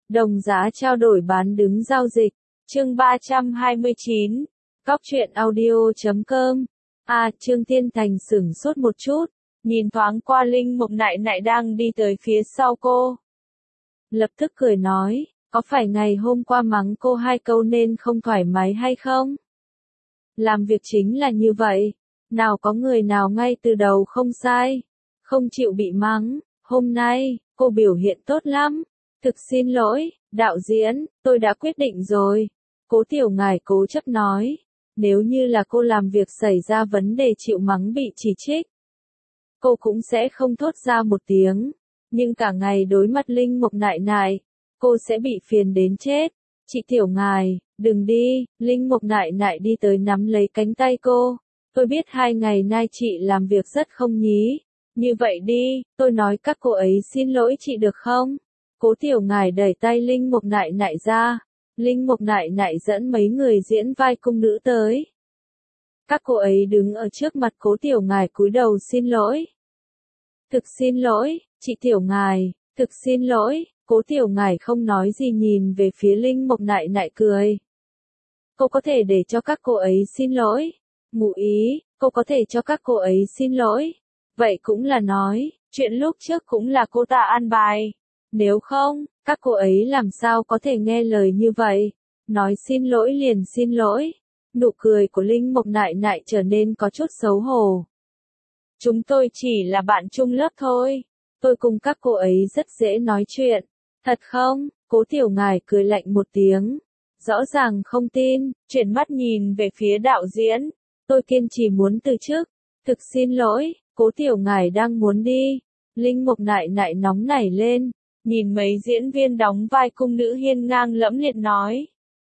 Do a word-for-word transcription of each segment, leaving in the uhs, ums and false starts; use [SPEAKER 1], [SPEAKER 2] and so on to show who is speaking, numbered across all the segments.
[SPEAKER 1] Đồng giá trao đổi bán đứng giao dịch. Chương ba trăm hai mươi chín. Cóc truyện audio chấm com. À, Trương Thiên Thành sửng sốt một chút, nhìn thoáng qua Linh Mục Nại Nại đang đi tới phía sau cô. Lập tức cười nói, có phải ngày hôm qua mắng cô hai câu nên không thoải mái hay không? Làm việc chính là như vậy, nào có người nào ngay từ đầu không sai, không chịu bị mắng. Hôm nay, cô biểu hiện tốt lắm. Thực xin lỗi, đạo diễn, tôi đã quyết định rồi. Cố Tiểu Ngải cố chấp nói, nếu như là cô làm việc xảy ra vấn đề chịu mắng bị chỉ trích, cô cũng sẽ không thốt ra một tiếng, nhưng cả ngày đối mặt Linh Mục Nại Nại, cô sẽ bị phiền đến chết. Chị Tiểu Ngải, đừng đi. Linh Mục Nại Nại đi tới nắm lấy cánh tay cô. Tôi biết hai ngày nay chị làm việc rất không nhí. Như vậy đi, tôi nói các cô ấy xin lỗi chị được không? Cố Tiểu Ngải đẩy tay Linh Mục Nại Nại ra. Linh Mục Nại Nại dẫn mấy người diễn vai cung nữ tới. Các cô ấy đứng ở trước mặt Cố Tiểu Ngải cúi đầu xin lỗi. Thực xin lỗi, chị Tiểu Ngải, thực xin lỗi. Cố Tiểu Ngải không nói gì nhìn về phía Linh Mục Nại Nại cười. Cô có thể để cho các cô ấy xin lỗi. Ngụ ý, cô có thể cho các cô ấy xin lỗi. Vậy cũng là nói, chuyện lúc trước cũng là cô ta an bài. Nếu không, các cô ấy làm sao có thể nghe lời như vậy? Nói xin lỗi liền xin lỗi. Nụ cười của Linh Mục Nại Nại trở nên có chút xấu hổ. Chúng tôi chỉ là bạn chung lớp thôi. Tôi cùng các cô ấy rất dễ nói chuyện. Thật không? Cố Tiểu Ngải cười lạnh một tiếng. Rõ ràng không tin, chuyển mắt nhìn về phía đạo diễn. Tôi kiên trì muốn từ chức. Thực xin lỗi, Cố Tiểu Ngải đang muốn đi. Linh Mục Nại Nại nóng nảy lên. Nhìn mấy diễn viên đóng vai cung nữ hiên ngang lẫm liệt nói.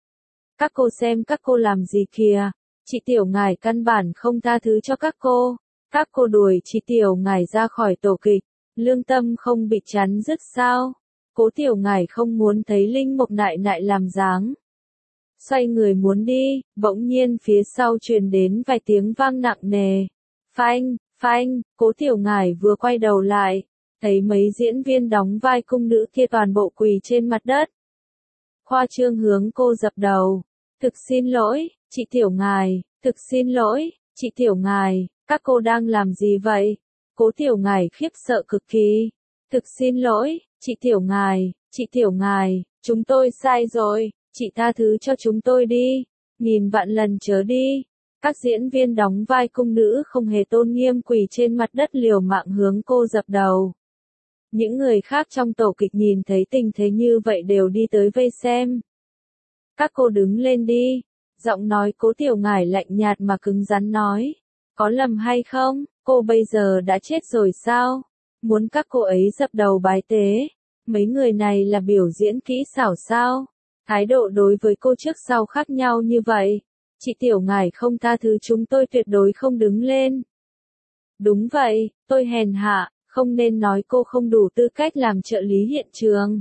[SPEAKER 1] Các cô xem các cô làm gì kìa. Chị Tiểu Ngải căn bản không tha thứ cho các cô. Các cô đuổi chị Tiểu Ngải ra khỏi tổ kịch. Lương tâm không bị chắn dứt sao? Cố Tiểu Ngải không muốn thấy Linh Mục Nại Nại làm dáng. Xoay người muốn đi, bỗng nhiên phía sau truyền đến vài tiếng vang nặng nề. Phanh, phanh, Cố Tiểu Ngải vừa quay đầu lại, thấy mấy diễn viên đóng vai cung nữ kia toàn bộ quỳ trên mặt đất. Khoa trương hướng cô dập đầu. Thực xin lỗi, chị Tiểu Ngải, thực xin lỗi, chị Tiểu Ngải, các cô đang làm gì vậy? Cố Tiểu Ngải khiếp sợ cực kỳ. Thực xin lỗi, chị Tiểu Ngải, chị Tiểu Ngải, chúng tôi sai rồi, chị tha thứ cho chúng tôi đi, nghìn vạn lần chớ đi. Các diễn viên đóng vai cung nữ không hề tôn nghiêm quỳ trên mặt đất liều mạng hướng cô dập đầu. Những người khác trong tổ kịch nhìn thấy tình thế như vậy đều đi tới vây xem. Các cô đứng lên đi. Giọng nói Cố Tiểu Ngải lạnh nhạt mà cứng rắn nói. Có lầm hay không, cô bây giờ đã chết rồi sao? Muốn các cô ấy dập đầu bái tế. Mấy người này là biểu diễn kỹ xảo sao? Thái độ đối với cô trước sau khác nhau như vậy. Chị Tiểu Ngải không tha thứ chúng tôi tuyệt đối không đứng lên. Đúng vậy, tôi hèn hạ, không nên nói cô không đủ tư cách làm trợ lý hiện trường.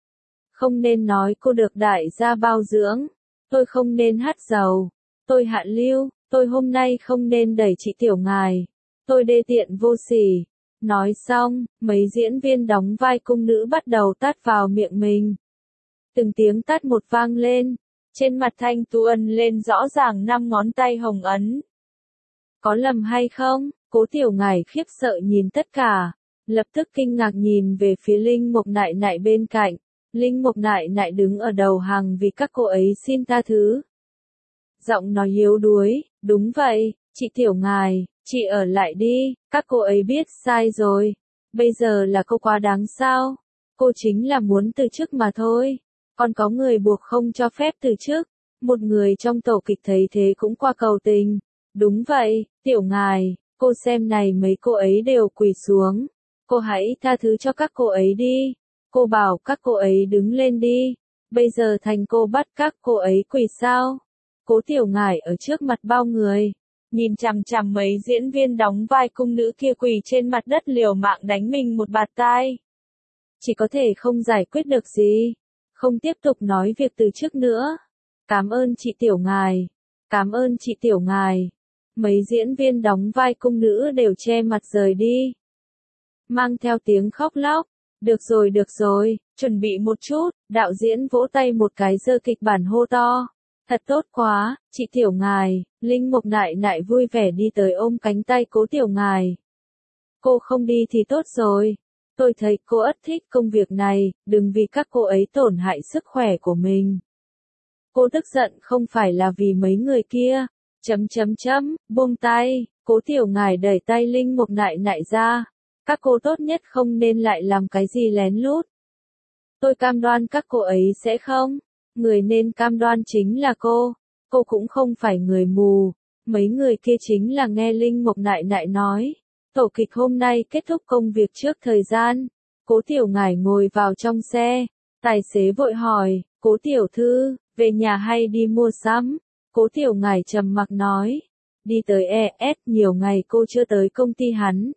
[SPEAKER 1] Không nên nói cô được đại gia bao dưỡng. Tôi không nên hắt dầu. Tôi hạ lưu, tôi hôm nay không nên đẩy chị Tiểu Ngải. Tôi đê tiện vô sỉ. Nói xong, mấy diễn viên đóng vai cung nữ bắt đầu tát vào miệng mình. Từng tiếng tát một vang lên. Trên mặt Thanh Tú Ân lên rõ ràng năm ngón tay hồng ấn. Có lầm hay không? Cố Tiểu Ngải khiếp sợ nhìn tất cả. Lập tức kinh ngạc nhìn về phía Linh Mục Nại Nại bên cạnh. Linh Mục Nại Nại đứng ở đầu hàng vì các cô ấy xin tha thứ. Giọng nói yếu đuối, đúng vậy, chị Tiểu Ngải, chị ở lại đi, các cô ấy biết sai rồi. Bây giờ là cô quá đáng sao? Cô chính là muốn từ chức mà thôi. Còn có người buộc không cho phép từ chức. Một người trong tổ kịch thấy thế cũng qua cầu tình. Đúng vậy, Tiểu Ngải, cô xem này mấy cô ấy đều quỳ xuống. Cô hãy tha thứ cho các cô ấy đi. Cô bảo các cô ấy đứng lên đi. Bây giờ thành cô bắt các cô ấy quỳ sao? Cố Tiểu Ngải ở trước mặt bao người. Nhìn chằm chằm mấy diễn viên đóng vai cung nữ kia quỳ trên mặt đất liều mạng đánh mình một bạt tai. Chỉ có thể không giải quyết được gì. Không tiếp tục nói việc từ trước nữa. Cảm ơn chị Tiểu Ngải. Cảm ơn chị Tiểu Ngải. Mấy diễn viên đóng vai cung nữ đều che mặt rời đi. Mang theo tiếng khóc lóc. Được rồi được rồi, chuẩn bị một chút, đạo diễn vỗ tay một cái giơ kịch bản hô to. Thật tốt quá, chị Tiểu Ngài, Linh Mục Nại Nại vui vẻ đi tới ôm cánh tay Cố Tiểu Ngài. Cô không đi thì tốt rồi. Tôi thấy cô ất thích công việc này, đừng vì các cô ấy tổn hại sức khỏe của mình. Cô tức giận không phải là vì mấy người kia. Chấm chấm chấm, buông tay, Cố Tiểu Ngài đẩy tay Linh Mục Nại Nại ra. Các cô tốt nhất không nên lại làm cái gì lén lút. Tôi cam đoan các cô ấy sẽ không. Người nên cam đoan chính là cô. Cô cũng không phải người mù. Mấy người kia chính là nghe Linh Mục Nại Nại nói. Tổ kịch hôm nay kết thúc công việc trước thời gian. Cố Tiểu Ngải ngồi vào trong xe. Tài xế vội hỏi, Cố Tiểu Thư, về nhà hay đi mua sắm? Cố Tiểu Ngải trầm mặc nói. Đi tới e ét nhiều ngày cô chưa tới công ty hắn.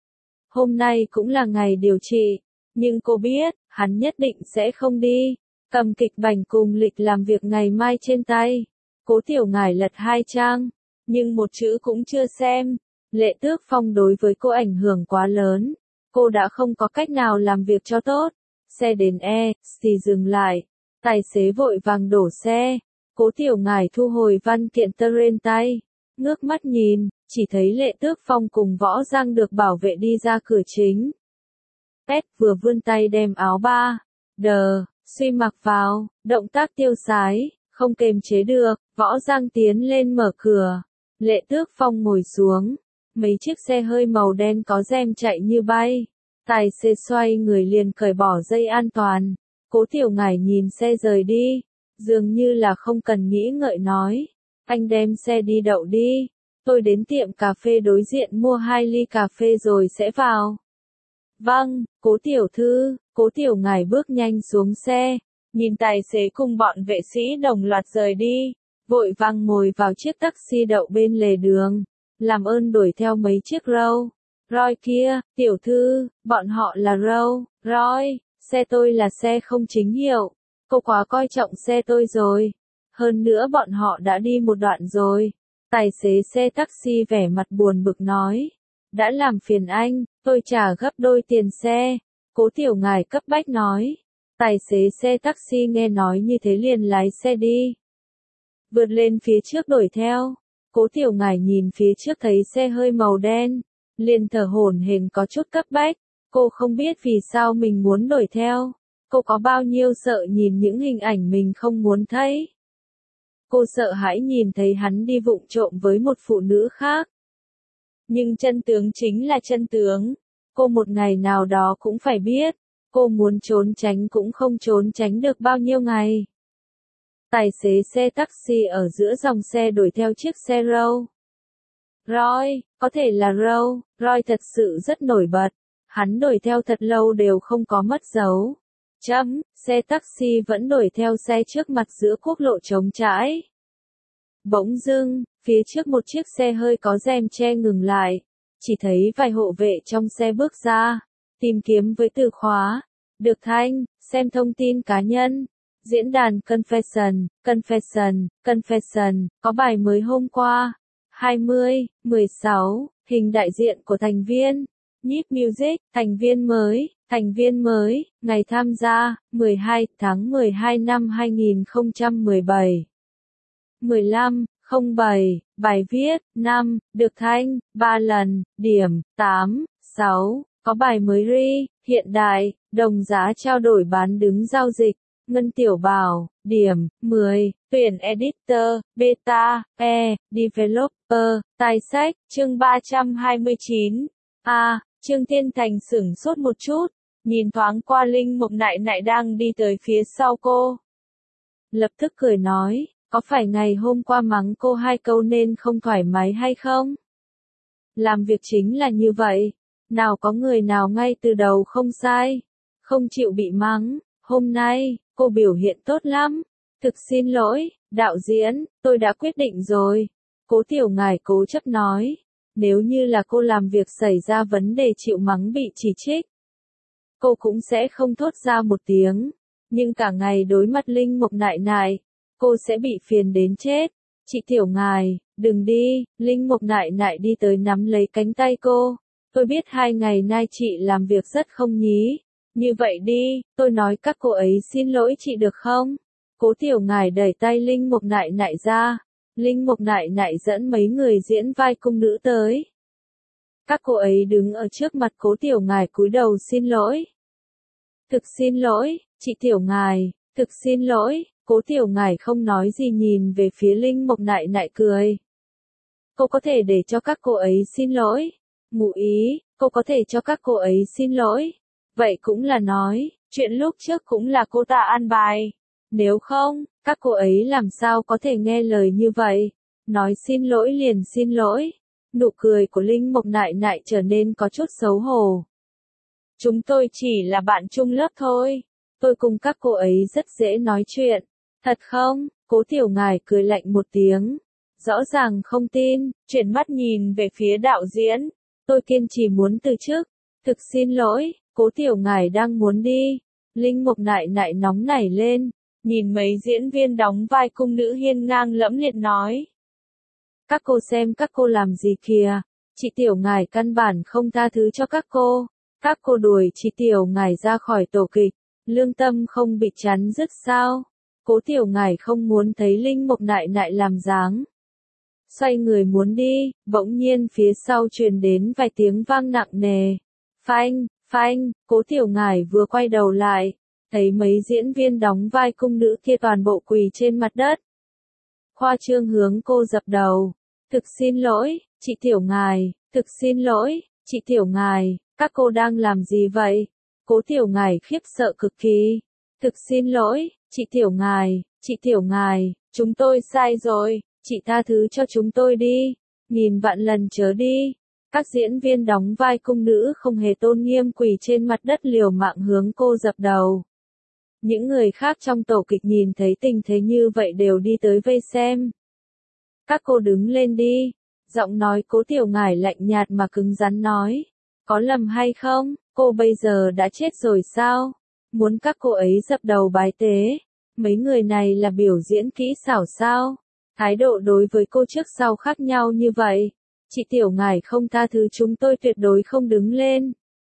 [SPEAKER 1] Hôm nay cũng là ngày điều trị. Nhưng cô biết, hắn nhất định sẽ không đi. Cầm kịch bản cùng lịch làm việc ngày mai trên tay. Cố Tiểu Ngải lật hai trang. Nhưng một chữ cũng chưa xem. Lệ Tước Phong đối với cô ảnh hưởng quá lớn. Cô đã không có cách nào làm việc cho tốt. Xe đến e, xì dừng lại. Tài xế vội vàng đổ xe. Cố Tiểu Ngải thu hồi văn kiện tơ trên tay. Ngước mắt nhìn, chỉ thấy Lệ Tước Phong cùng Võ Giang được bảo vệ đi ra cửa chính. Pet vừa vươn tay đem áo ba. Đờ, suy mặc vào, động tác tiêu sái, không kềm chế được, Võ Giang tiến lên mở cửa. Lệ Tước Phong ngồi xuống. Mấy chiếc xe hơi màu đen có rem chạy như bay. Tài xế xoay người liền cởi bỏ dây an toàn. Cố Tiểu Ngải nhìn xe rời đi. Dường như là không cần nghĩ ngợi nói. Anh đem xe đi đậu đi. Tôi đến tiệm cà phê đối diện mua hai ly cà phê rồi sẽ vào. Vâng, Cố Tiểu Thư. Cố Tiểu Ngải bước nhanh xuống xe. Nhìn tài xế cùng bọn vệ sĩ đồng loạt rời đi. Vội vàng ngồi vào chiếc taxi đậu bên lề đường. Làm ơn đuổi theo mấy chiếc Rolls Royce kia, tiểu thư, bọn họ là Rolls Royce, xe tôi là xe không chính hiệu. Cô quá coi trọng xe tôi rồi. Hơn nữa bọn họ đã đi một đoạn rồi. Tài xế xe taxi vẻ mặt buồn bực nói. Đã làm phiền anh, tôi trả gấp đôi tiền xe. Cố Tiểu Ngải cấp bách nói. Tài xế xe taxi nghe nói như thế liền lái xe đi. Vượt lên phía trước đuổi theo. Cố Tiểu Ngải nhìn phía trước thấy xe hơi màu đen, liền thở hổn hển có chút cấp bách. Cô không biết vì sao mình muốn đuổi theo. Cô có bao nhiêu sợ nhìn những hình ảnh mình không muốn thấy. Cô sợ hãi nhìn thấy hắn đi vụng trộm với một phụ nữ khác. Nhưng chân tướng chính là chân tướng. Cô một ngày nào đó cũng phải biết. Cô muốn trốn tránh cũng không trốn tránh được bao nhiêu ngày. Tài xế xe taxi ở giữa dòng xe đuổi theo chiếc xe Rolls Royce, có thể là Rolls Royce thật sự rất nổi bật. Hắn đuổi theo thật lâu đều không có mất dấu. Chấm, xe taxi vẫn đuổi theo xe trước mặt giữa quốc lộ trống trải. Bỗng dưng, phía trước một chiếc xe hơi có rèm che ngừng lại. Chỉ thấy vài hộ vệ trong xe bước ra. Tìm kiếm với từ khóa. Được thanh, xem thông tin cá nhân. Diễn đàn Confession, Confession, Confession, có bài mới hôm qua. hai mươi, mười sáu, hình đại diện của thành viên. Nhip Music, thành viên mới, thành viên mới, ngày tham gia, mười hai tháng mười hai năm hai nghìn không trăm mười bảy. mười lăm, không bảy, bài viết, năm, được thanh, ba lần, điểm, tám, sáu, có bài mới ri, hiện đại, đồng giá trao đổi bán đứng giao dịch. Ngân Tiểu Bảo, điểm, mười, tuyển editor, beta, e, developer, tài sách, chương ba trăm hai mươi chín. A, Trương Thiên Thành sửng sốt một chút, nhìn thoáng qua Linh Mục Nại Nại đang đi tới phía sau cô. Lập tức cười nói, có phải ngày hôm qua mắng cô hai câu nên không thoải mái hay không? Làm việc chính là như vậy, nào có người nào ngay từ đầu không sai, không chịu bị mắng. Hôm nay, cô biểu hiện tốt lắm. Thực xin lỗi, đạo diễn, tôi đã quyết định rồi. Cố Tiểu Ngải cố chấp nói. Nếu như là cô làm việc xảy ra vấn đề chịu mắng bị chỉ trích, cô cũng sẽ không thốt ra một tiếng. Nhưng cả ngày đối mặt Linh Mục Nại Nại, cô sẽ bị phiền đến chết. Chị Tiểu Ngải, đừng đi. Linh Mục Nại Nại đi tới nắm lấy cánh tay cô. Tôi biết hai ngày nay chị làm việc rất không nhí. Như vậy đi, tôi nói các cô ấy xin lỗi chị được không? Cố Tiểu Ngải đẩy tay Linh Mục Nại Nại ra. Linh Mục Nại Nại dẫn mấy người diễn vai cung nữ tới. Các cô ấy đứng ở trước mặt Cố Tiểu Ngải cúi đầu xin lỗi. Thực xin lỗi, chị Tiểu Ngải, thực xin lỗi. Cố Tiểu Ngải không nói gì nhìn về phía Linh Mục Nại Nại cười. Cô có thể để cho các cô ấy xin lỗi. Ngụ ý, cô có thể cho các cô ấy xin lỗi. Vậy cũng là nói, chuyện lúc trước cũng là cô ta an bài. Nếu không, các cô ấy làm sao có thể nghe lời như vậy? Nói xin lỗi liền xin lỗi. Nụ cười của Linh Mục Nại Nại trở nên có chút xấu hổ. Chúng tôi chỉ là bạn chung lớp thôi. Tôi cùng các cô ấy rất dễ nói chuyện. Thật không? Cố Tiểu Ngải cười lạnh một tiếng. Rõ ràng không tin, chuyển mắt nhìn về phía đạo diễn. Tôi kiên trì muốn từ chức. Thực xin lỗi, Cố Tiểu Ngải đang muốn đi. Linh Mục Nại Nại nóng nảy lên. Nhìn mấy diễn viên đóng vai cung nữ hiên ngang lẫm liệt nói. Các cô xem các cô làm gì kìa. Chị Tiểu Ngải căn bản không tha thứ cho các cô. Các cô đuổi chị Tiểu Ngải ra khỏi tổ kịch. Lương tâm không bị chắn dứt sao? Cố Tiểu Ngải không muốn thấy Linh Mục Nại Nại làm dáng. Xoay người muốn đi, bỗng nhiên phía sau truyền đến vài tiếng vang nặng nề. Phanh, phanh, Cố Tiểu Ngải vừa quay đầu lại, thấy mấy diễn viên đóng vai cung nữ kia toàn bộ quỳ trên mặt đất. Khoa trương hướng cô dập đầu. Thực xin lỗi, chị Tiểu Ngải, thực xin lỗi, chị Tiểu Ngải, các cô đang làm gì vậy? Cố Tiểu Ngải khiếp sợ cực kỳ. Thực xin lỗi, chị Tiểu Ngải, chị Tiểu Ngải, chúng tôi sai rồi, chị tha thứ cho chúng tôi đi, nghìn vạn lần chớ đi. Các diễn viên đóng vai cung nữ không hề tôn nghiêm quỳ trên mặt đất liều mạng hướng cô dập đầu. Những người khác trong tổ kịch nhìn thấy tình thế như vậy đều đi tới vây xem. Các cô đứng lên đi. Giọng nói Cố Tiểu Ngải lạnh nhạt mà cứng rắn nói. Có lầm hay không, cô bây giờ đã chết rồi sao? Muốn các cô ấy dập đầu bái tế. Mấy người này là biểu diễn kỹ xảo sao? Thái độ đối với cô trước sau khác nhau như vậy. Chị Tiểu Ngải không tha thứ chúng tôi tuyệt đối không đứng lên.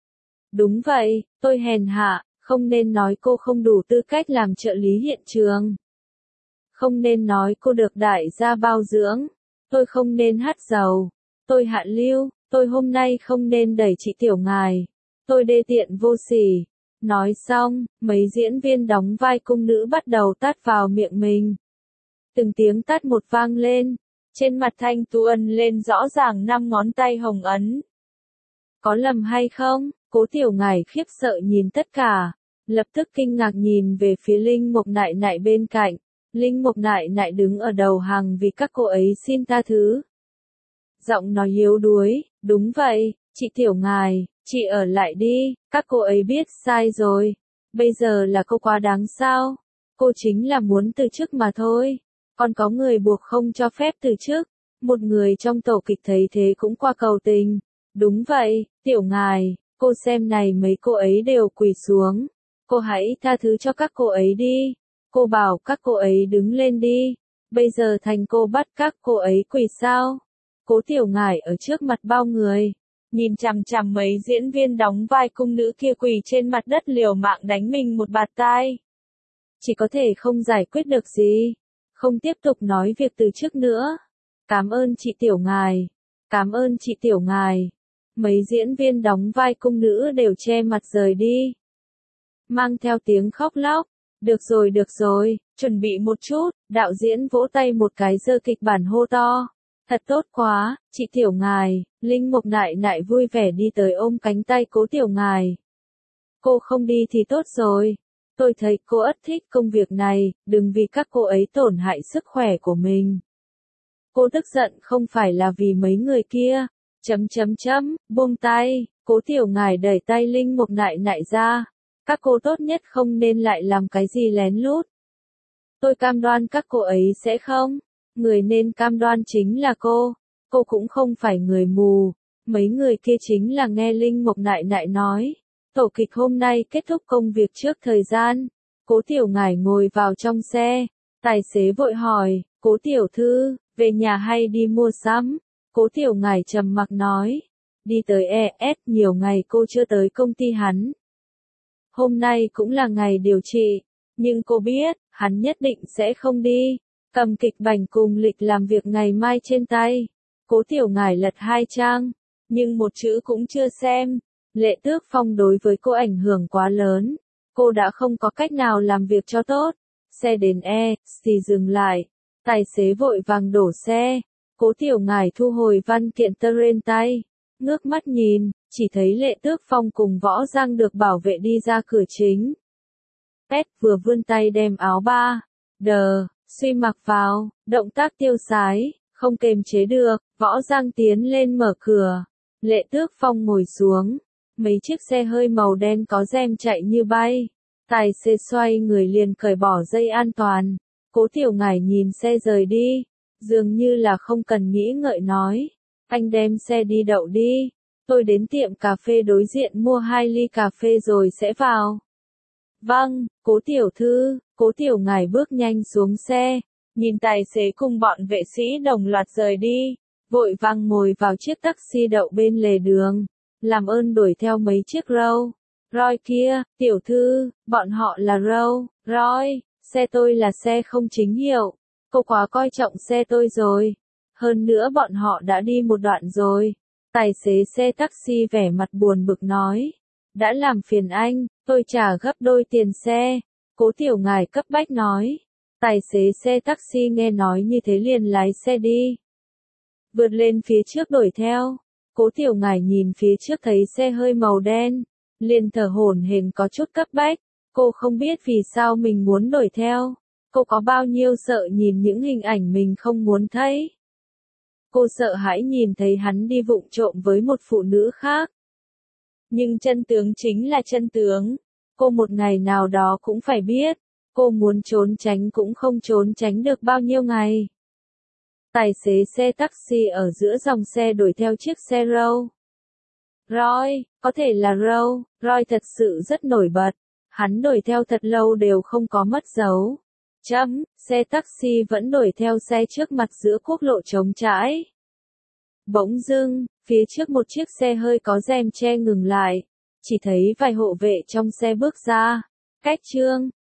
[SPEAKER 1] Đúng vậy, tôi hèn hạ, không nên nói cô không đủ tư cách làm trợ lý hiện trường. Không nên nói cô được đại gia bao dưỡng. Tôi không nên hắt dầu. Tôi hạ lưu, tôi hôm nay không nên đẩy chị Tiểu Ngải. Tôi đê tiện vô sỉ. Nói xong, mấy diễn viên đóng vai cung nữ bắt đầu tát vào miệng mình. Từng tiếng tát một vang lên. Trên mặt Thanh Tú Ân lên rõ ràng năm ngón tay hồng ấn. Có lầm hay không? Cố Tiểu Ngải khiếp sợ nhìn tất cả. Lập tức kinh ngạc nhìn về phía Linh Mục Nại Nại bên cạnh. Linh Mục Nại Nại đứng ở đầu hàng vì các cô ấy xin tha thứ. Giọng nói yếu đuối, đúng vậy, chị Tiểu Ngải, chị ở lại đi, các cô ấy biết sai rồi. Bây giờ là cô quá đáng sao? Cô chính là muốn từ chức mà thôi. Còn có người buộc không cho phép từ chức. Một người trong tổ kịch thấy thế cũng qua cầu tình. Đúng vậy, Tiểu Ngải, cô xem này mấy cô ấy đều quỳ xuống. Cô hãy tha thứ cho các cô ấy đi. Cô bảo các cô ấy đứng lên đi. Bây giờ thành cô bắt các cô ấy quỳ sao? Cố Tiểu Ngải ở trước mặt bao người. Nhìn chằm chằm mấy diễn viên đóng vai cung nữ kia quỳ trên mặt đất liều mạng đánh mình một bạt tai. Chỉ có thể không giải quyết được gì. Không tiếp tục nói việc từ trước nữa. Cảm ơn chị Tiểu Ngải. Cảm ơn chị Tiểu Ngải. Mấy diễn viên đóng vai cung nữ đều che mặt rời đi. Mang theo tiếng khóc lóc. Được rồi được rồi, chuẩn bị một chút, đạo diễn vỗ tay một cái giơ kịch bản hô to. Thật tốt quá, chị Tiểu Ngải. Linh Mục Nại Nại vui vẻ đi tới ôm cánh tay Cố Tiểu Ngải. Cô không đi thì tốt rồi. Tôi thấy cô ất thích công việc này, đừng vì các cô ấy tổn hại sức khỏe của mình. Cô tức giận không phải là vì mấy người kia. Chấm chấm chấm, buông tay, Cố Tiểu Ngải đẩy tay Linh Mục Nại Nại ra. Các cô tốt nhất không nên lại làm cái gì lén lút. Tôi cam đoan các cô ấy sẽ không. Người nên cam đoan chính là cô. Cô cũng không phải người mù. Mấy người kia chính là nghe Linh Mục Nại Nại nói. Tổ kịch hôm nay kết thúc công việc trước thời gian. Cố Tiểu Ngải ngồi vào trong xe. Tài xế vội hỏi, Cố Tiểu Thư, về nhà hay đi mua sắm? Cố Tiểu Ngải trầm mặc nói. Đi tới e ét nhiều ngày cô chưa tới công ty hắn. Hôm nay cũng là ngày điều trị, nhưng cô biết, hắn nhất định sẽ không đi. Cầm kịch bản cùng lịch làm việc ngày mai trên tay. Cố Tiểu Ngải lật hai trang, nhưng một chữ cũng chưa xem. Lệ Tước Phong đối với cô ảnh hưởng quá lớn. Cô đã không có cách nào làm việc cho tốt. Xe đến E, xì dừng lại. Tài xế vội vàng đổ xe. Cố Tiểu Ngải thu hồi văn kiện tơ trên tay. Ngước mắt nhìn, chỉ thấy Lệ Tước Phong cùng Võ Giang được bảo vệ đi ra cửa chính. Pet vừa vươn tay đem áo ba. Đờ, suy mặc vào, động tác tiêu sái, không kềm chế được, Võ Giang tiến lên mở cửa. Lệ Tước Phong ngồi xuống. Mấy chiếc xe hơi màu đen có rem chạy như bay. Tài xế xoay người liền cởi bỏ dây an toàn. Cố Tiểu Ngải nhìn xe rời đi. Dường như là không cần nghĩ ngợi nói. Anh đem xe đi đậu đi. Tôi đến tiệm cà phê đối diện mua hai ly cà phê rồi sẽ vào. Vâng, Cố Tiểu Thư. Cố Tiểu Ngải bước nhanh xuống xe. Nhìn tài xế cùng bọn vệ sĩ đồng loạt rời đi. Vội vàng ngồi vào chiếc taxi đậu bên lề đường. Làm ơn đuổi theo mấy chiếc Rolls Royce kia, tiểu thư, bọn họ là Rolls Royce, xe tôi là xe không chính hiệu. Cô quá coi trọng xe tôi rồi. Hơn nữa bọn họ đã đi một đoạn rồi. Tài xế xe taxi vẻ mặt buồn bực nói. Đã làm phiền anh, tôi trả gấp đôi tiền xe. Cố Tiểu Ngải cấp bách nói. Tài xế xe taxi nghe nói như thế liền lái xe đi. Vượt lên phía trước đuổi theo. Cố Tiểu Ngải nhìn phía trước thấy xe hơi màu đen, liền thở hổn hển có chút cấp bách. Cô không biết vì sao mình muốn đuổi theo. Cô có bao nhiêu sợ nhìn những hình ảnh mình không muốn thấy. Cô sợ hãi nhìn thấy hắn đi vụng trộm với một phụ nữ khác. Nhưng chân tướng chính là chân tướng. Cô một ngày nào đó cũng phải biết. Cô muốn trốn tránh cũng không trốn tránh được bao nhiêu ngày. Tài xế xe taxi ở giữa dòng xe đuổi theo chiếc xe Rolls Royce, có thể là Rolls Royce thật sự rất nổi bật. Hắn đuổi theo thật lâu đều không có mất dấu. Chấm, xe taxi vẫn đuổi theo xe trước mặt giữa quốc lộ trống trải. Bỗng dưng, phía trước một chiếc xe hơi có rèm che ngừng lại. Chỉ thấy vài hộ vệ trong xe bước ra. Cách Trương,